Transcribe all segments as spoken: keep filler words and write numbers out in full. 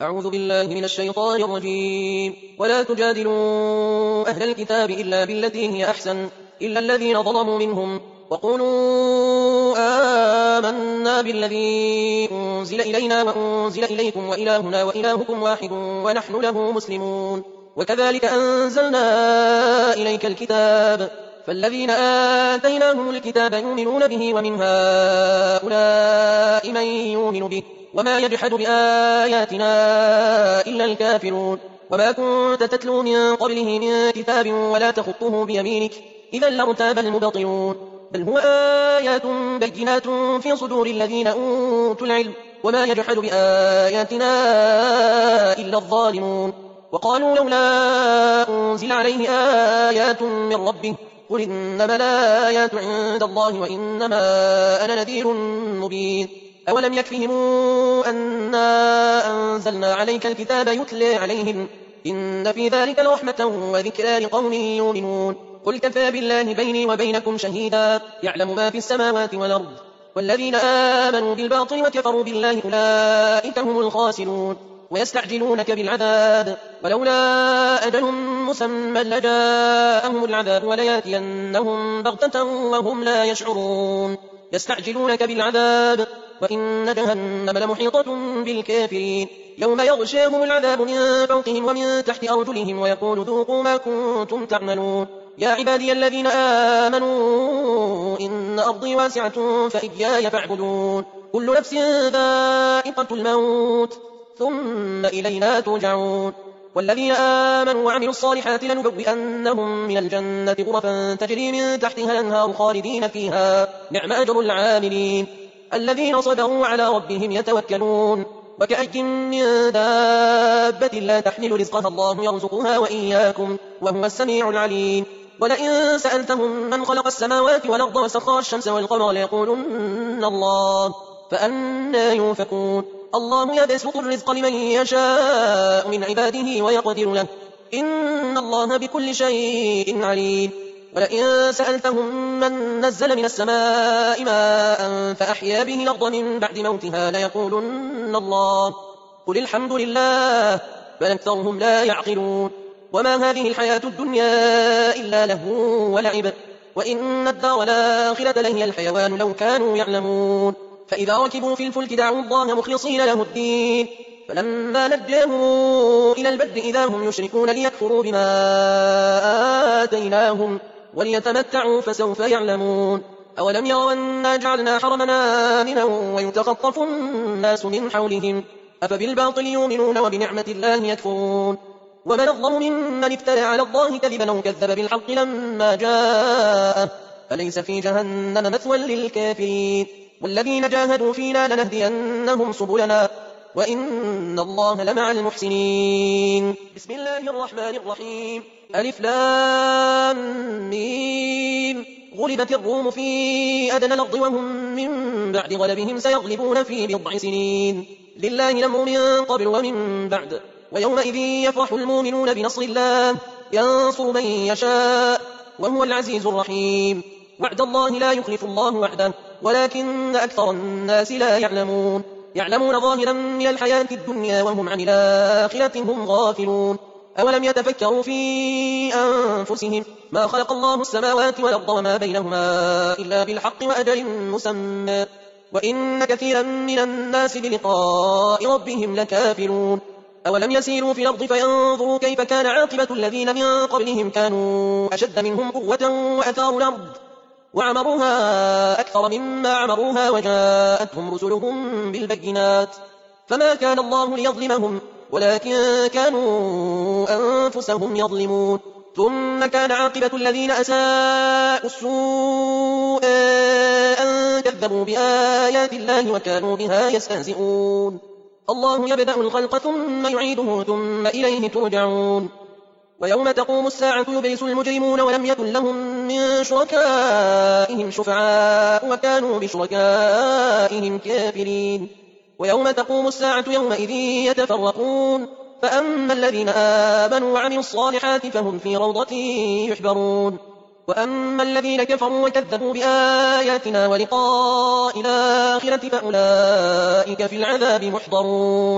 أعوذ بالله من الشيطان الرجيم. ولا تجادلوا أهل الكتاب إلا بالتي هي أحسن إلا الذين ظلموا منهم وقولوا آمنا بالذي أنزل إلينا وأنزل إليكم وإلهنا وإلهكم واحد ونحن له مسلمون. وكذلك أنزلنا إليك الكتاب فالذين آتيناهم الكتاب يؤمنون به ومن هؤلاء من يؤمن به وما يجحد بآياتنا إلا الكافرون. وما كنت تتلو من قبله من كتاب ولا تخطه بيمينك إذا لارتاب المبطلون. بل هو آيات بينات في صدور الذين أوتوا العلم وما يجحد بآياتنا إلا الظالمون. وقالوا لولا أنزل عليه آيات من ربه قل إنما الآيات عند الله وإنما أنا نذير مبين. أولم يكفهم أنا أنزلنا عليك الكتاب يتلى عليهم إن في ذلك لرحمة وذكرى لقوم يؤمنون. قل كفى بالله بيني وبينكم شهيدا يعلم ما في السماوات والأرض والذين آمنوا بالباطل وكفروا بالله أولئك هم الخاسرون. ويستعجلونك بالعذاب ولولا أجل مسمى لجاءهم العذاب ولياتينهم بغتة وهم لا يشعرون. يستعجلونك بالعذاب وإن جهنم لمحيطة بالكافرين. يوم يغشاهم العذاب من فوقهم ومن تحت أرجلهم ويقول ذوقوا ما كنتم تعملون. يا عبادي الذين آمنوا إن أرضي واسعة فإياي فاعبدون. كل نفس ذائقة الموت ثم إلينا ترجعون. والذين آمنوا وعملوا الصالحات لنبوئنهم من الجنة غرفا تجري من تحتها الأنهار خالدين فيها نعم أجر العاملين. الذين صبروا على ربهم يتوكلون. وكأي من دابة لا تحمل رزقها الله يرزقها وإياكم وهو السميع العليم. ولئن سألتهم من خلق السماوات والأرض وسخر الشمس والقمر ليقولن الله فأنى يؤفكون. الله يبسط الرزق لمن يشاء من عباده ويقدر له إن الله بكل شيء عليم. ولئن سألتهم من نزل من السماء ماء فأحيا به الأرض من بعد موتها ليقولن الله قل الحمد لله بل أكثرهم لا يعقلون. وما هذه الحياة الدنيا إلا لهو ولعب وإن الدار الآخرة لهي الحيوان لو كانوا يعلمون. فإذا ركبوا في الفلك دعوا الله مخلصين له الدين فلما نجاهم إلى البر إذا هم يشركون ليكفروا بما آتيناهم وليتمتعوا فسوف يعلمون. أولم يروا أنا جعلنا حرمنا آمنا ويتخطف الناس من حولهم أفبالباطل يؤمنون وبنعمة الله يكفرون. ومن أظلم ممن افترى على الله كذبا أو كذب بالحق لما جاءه أليس في جهنم مثوى للكافرين. والذين جاهدوا فينا لنهدينهم سبلنا وإن الله لمع المحسنين. بسم الله الرحمن الرحيم. ألف لام ميم. غلبت الروم في أدنى الأرض وهم من بعد غلبهم سيغلبون في بضع سنين لله الأمر من قبل ومن بعد ويومئذ يفرح المؤمنون بنصر الله ينصر من يشاء وهو العزيز الرحيم. وعد الله لا يخلف الله وعده ولكن أكثر الناس لا يعلمون. يعلمون ظاهرا من الحياة الدنيا وهم عن الآخرة هم غافلون. أولم يتفكروا في أنفسهم ما خلق الله السماوات والأرض وما بينهما إلا بالحق وأجل مسمى وإن كثيرا من الناس بلقاء ربهم لكافرون. أولم يسيروا في الأرض فينظروا كيف كان عاقبة الذين من قبلهم كانوا أشد منهم قوة وأثاروا الأرض وعمروها أكثر مما عمروها وجاءتهم رسلهم بالبينات فما كان الله ليظلمهم ولكن كانوا أنفسهم يظلمون. ثم كان عاقبة الذين أساءوا السوء أن كذبوا بآيات الله وكانوا بها يستهزئون. الله يبدأ الخلق ثم يعيده ثم إليه ترجعون. ويوم تقوم الساعة يبلس المجرمون ولم يكن لهم من شركائهم شفعاء وكانوا بشركائهم كافرين. ويوم تقوم الساعة يومئذ يتفرقون فأما الذين آمنوا وعملوا الصالحات فهم في روضة يحبرون وأما الذين كفروا وكذبوا بآياتنا ولقاء الآخرة فأولئك في العذاب محضرون.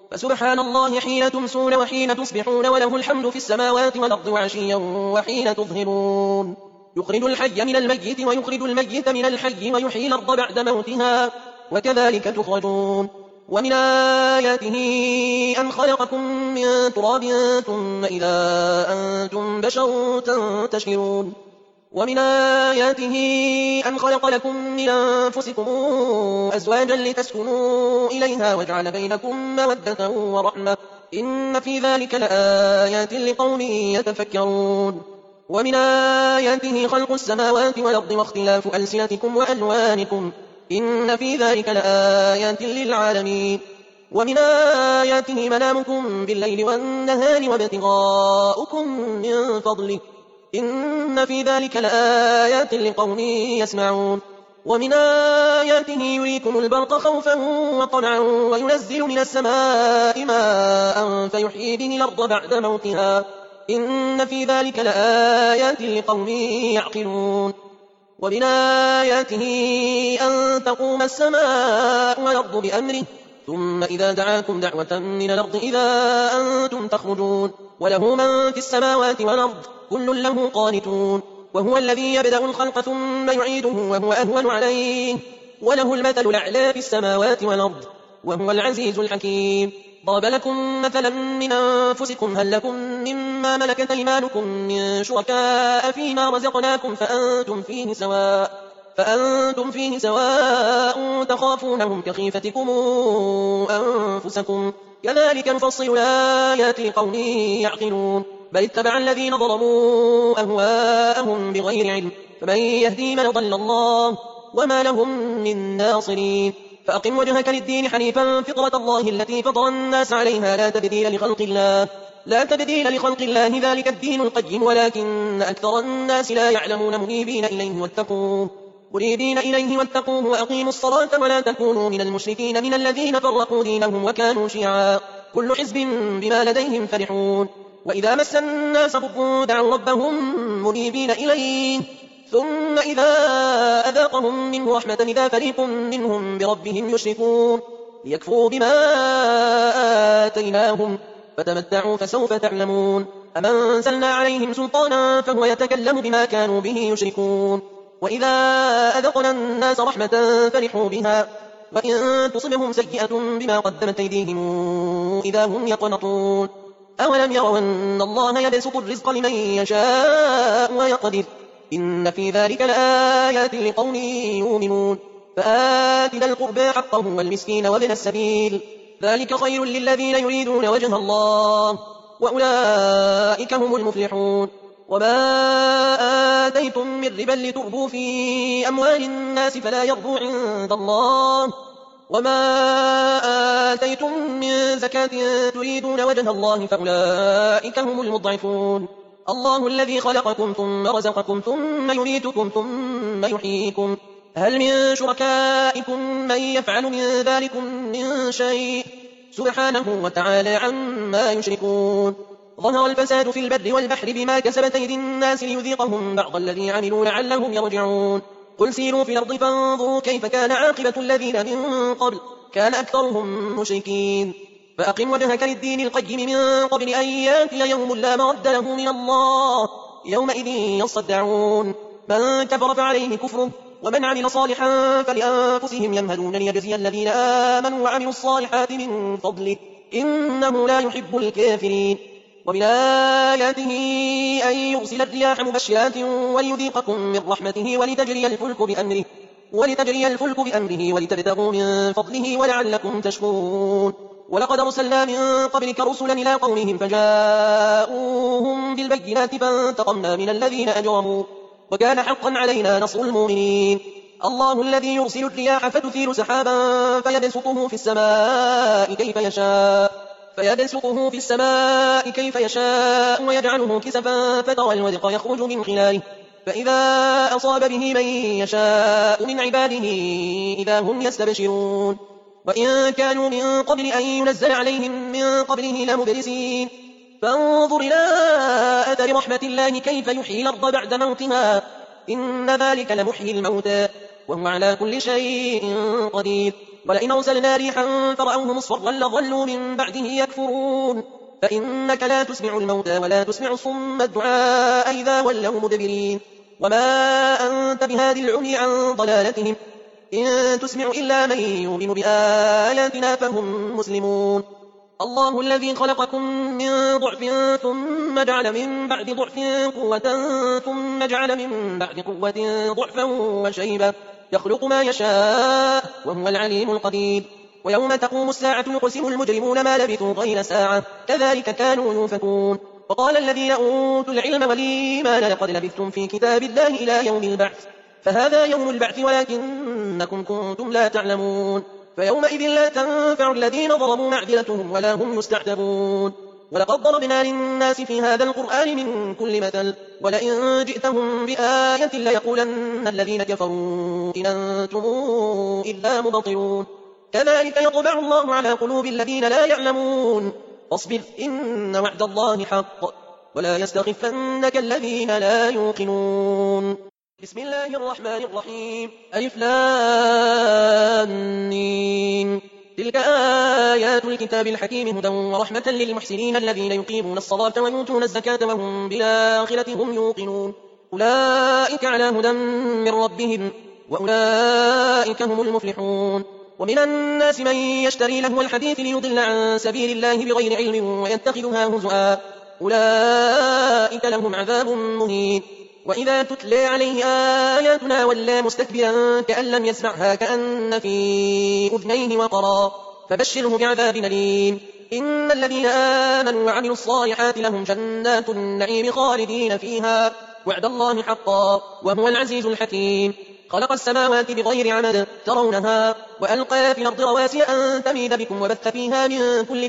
فسبحان الله حين تمسون وحين تصبحون وله الحمد في السماوات والأرض وعشيا وحين تظهرون يخرج الحي من الميت ويخرج الميت من الحي ويحيي الأرض بعد موتها وكذلك تخرجون ومن آياته أن خلقكم من تراب ثم إذا أنتم بشر تنتشرون ومن آياته أن خلق لكم من أنفسكم أزواجا لتسكنوا إليها وجعل بينكم مودة ورحمة إن في ذلك لآيات لقوم يتفكرون ومن آياته خلق السماوات والأرض واختلاف ألسنتكم وألوانكم إن في ذلك لآيات للعالمين ومن آياته منامكم بالليل والنهار وابتغاؤكم من فضله إن في ذلك لآيات لقوم يسمعون ومن آياته يريكم البرق خوفا وطمعا وينزل من السماء ماء فيحيي به الأرض بعد موتها إن في ذلك لآيات لقوم يعقلون ومن آياته أن تقوم السماء والأرض بأمره ثم إذا دعاكم دعوة من الأرض إذا أنتم تخرجون وله من في السماوات والأرض كل له قانتون وهو الذي يبدأ الخلق ثم يعيده وهو أهون عليه وله المثل الأعلى في السماوات والأرض وهو العزيز الحكيم ضرب لكم مثلا من أنفسكم هل لكم مما ملكت أيمانكم من شركاء فيما رزقناكم فأنتم فيه سواء فأنتم فيه سواء تخافونهم كخيفتكم أنفسكم كذلك نفصل الآيات لقوم يعقلون بل اتبع الذين ظلموا أهواءهم بغير علم فمن يهدي من ضل الله وما لهم من ناصرين فأقم وجهك للدين حنيفا فطرة الله التي فطر الناس عليها لا تبديل لخلق الله لا تبديل لخلق الله ذلك الدين القيم ولكن أكثر الناس لا يعلمون منيبين إليه واتقوه منيبين إليه واتقوه وأقيموا الصلاة ولا تكونوا من المشركين من الذين فرقوا دينهم وكانوا شيعا كل حزب بما لديهم فرحون وإذا مس الناس ضر دعوا ربهم منيبين إليه ثم إذا أذاقهم منه رحمة إذا فريق منهم بربهم يشركون ليكفروا بما آتيناهم فتمتعوا فسوف تعلمون أم أنزلنا عليهم سلطانا فهو يتكلم بما كانوا به يشركون وإذا أذقنا الناس رحمة فرحوا بها وإن تصبهم سيئة بما قدمت أيديهم إذا هم يقنطون أولم يروا أن الله يبسط الرزق لمن يشاء ويقدر إن في ذلك لآيات لقوم يؤمنون فآت ذا القربى حقه والمسكين وابن السبيل ذلك خير للذين يريدون وجه الله وأولئك هم المفلحون وما آتيتم من ربا لتربوا في أموال الناس فلا يربو عند الله وما آتيتم من زكاة تريدون وجه الله فأولئك هم المضعفون الله الذي خلقكم ثم رزقكم ثم يميتكم ثم يحييكم هل من شركائكم من يفعل من ذلكم من شيء سبحانه وتعالى عما يشركون ظهر الفساد في البر والبحر بما كسبت أيدي الناس ليذيقهم بعض الذي عملوا لعلهم يرجعون قل سيروا في الأرض فانظروا كيف كان عاقبة الذين من قبل كان أكثرهم مشركين فأقم وجهك للدين القيم من قبل أن يأتي يوم لا مرد له من الله يومئذ يصدعون من كفر فعليه كفره ومن عمل صالحا فلأنفسهم يمهدون ليجزي الذين آمنوا وعملوا الصالحات من فضله إنه لا يحب الكافرين ومن آياته أن يرسل الرياح مبشرات وليذيقكم من رحمته ولتجري الفلك بأمره ولتجري الفلك بأمره ولتبتغوا من فضله ولعلكم تشكرون ولقد أرسلنا من قبلك رسلا إلى قومهم فجاءوهم بالبينات فانتقمنا من الذين أجرموا وكان حقا علينا نصر المؤمنين الله الذي يرسل الرياح فتثير سحابا فيبسطه في السماء كيف يشاء فيبسطه في السماء كيف يشاء ويجعله كسفا فترى الودق يخرج من خلاله فإذا أصاب به من يشاء من عباده إذا هم يستبشرون وإن كانوا من قبل أن ينزل عليهم من قبله لمبلسين فانظر إلى أثر رحمة الله كيف يحيي الأرض بعد موتها إن ذلك لمحيي الموتى وهو على كل شيء قدير ولئن أرسلنا ريحا فرأوه مصفرا لظلوا من بعده يكفرون فإنك لا تسمع الموتى ولا تسمع الصم الدعاء إذا ولوا مدبرين وما أنت بهادي العمي عن ضلالتهم إن تسمع إلا من يؤمن بآياتنا فهم مسلمون الله الذي خلقكم من ضعف ثم جعل من بعد ضعف قوة ثم جعل من بعد قوة ضعفا وشيبا يخلق ما يشاء وهو العليم القدير ويوم تقوم الساعة يقسم المجرمون ما لبثوا غير ساعة كذلك كانوا يوفكون وقال الذين أوتوا العلم والإيمان لقد لبثتم في كتاب الله إلى يوم البعث فهذا يوم البعث ولكنكم كنتم لا تعلمون فيومئذ لا تنفع الذين ظلموا معذرتهم ولا هم يستعتبون ولقد ضربنا للناس في هذا القرآن من كل مثل ولئن جئتهم بآية ليقولن الذين كفروا إن أنتم إلا مبطلون كذلك يطبع الله على قلوب الذين لا يعلمون فاصبر إن وعد الله حق ولا يستخفنك الذين لا يوقنون بسم الله الرحمن الرحيم ألف لام ميم تلك آيات الكتاب الحكيم هدى ورحمة للمحسنين الذين يقيمون الصلاة ويؤتون الزكاة وهم بالآخرة هم يوقنون أولئك على هدى من ربهم وأولئك هم المفلحون ومن الناس من يشتري لهو الحديث ليضل عن سبيل الله بغير علم ويتخذها هزؤا أولئك لهم عذاب مهين وإذا تتلى عليه آياتنا ولى مستكبرا كأن لم يسمعها كأن في أذنيه وقرا فبشره بعذاب أليم إن الذين آمنوا وعملوا الصالحات لهم جنات النعيم خالدين فيها وعد الله حقا وهو العزيز الحكيم خلق السماوات بغير عمد ترونها وألقى في الأرض رواسي أن تميد بكم وبث فيها من كل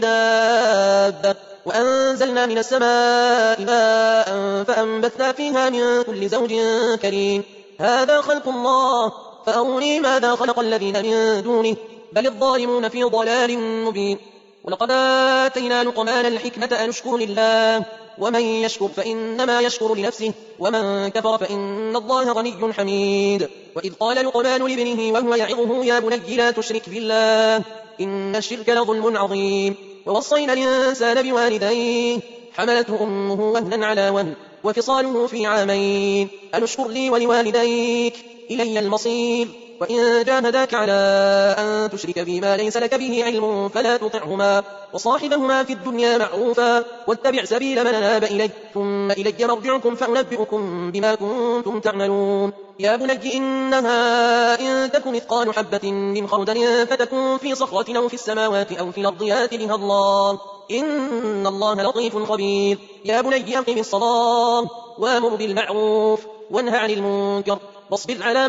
دابة وأنزلنا من السماء ماء فأنبتنا فيها من كل زوج كريم هذا خلق الله فأروني ماذا خلق الذين من دونه بل الظالمون في ضلال مبين ولقد آتينا لقمان الحكمة أن اشكر لله ومن يشكر فإنما يشكر لنفسه ومن كفر فإن الله غني حميد وإذ قال لقمان لابنه وهو يعظه يا بني لا تشرك بالله إن الشرك لظلم عظيم ووصينا الإنسان بوالديه حملته أمه وهنا على وهن وفصاله في عامين أن اشكر لي ولوالديك إلي المصير وإن جاهداك على أن تشرك بما ليس لك به علم فلا تطعهما وصاحبهما في الدنيا معروفا واتبع سبيل من أناب إلي ثم إلي مرجعكم فأنبئكم بما كنتم تعملون يا بني إنها إن تك مثقال حبة من خردل فتكون في صخرة أو في السماوات أو في الأرض يأت بها الله إن الله لطيف خبير يا بني أقم الصلاة وأمر بالمعروف وانهى عن المنكر واصبر على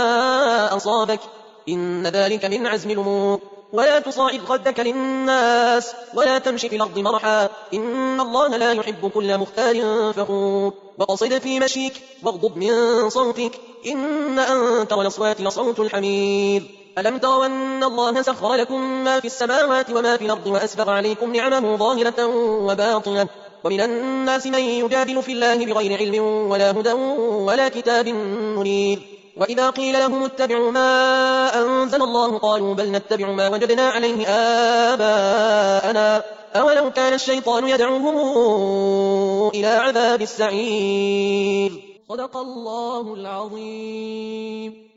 ما أصابك إن ذلك من عزم الأمور ولا تصاعد خدك للناس ولا تمشي في الأرض مرحا إن الله لا يحب كل مختال فخور وقصد في مشيك واغضب من صوتك إن أنكر الأصوات لصوت الحمير ألم تروا أن الله سخر لكم ما في السماوات وما في الأرض وأسبغ عليكم نعمه ظاهرة وباطنة ومن الناس من يجادل في الله بغير علم ولا هدى ولا كتاب منير وإذا قيل لهم اتبعوا ما أنزل الله قالوا بل نتبع ما وجدنا عليه آباءنا أولو كان الشيطان يدعوهم إلى عذاب السعير صدق الله العظيم.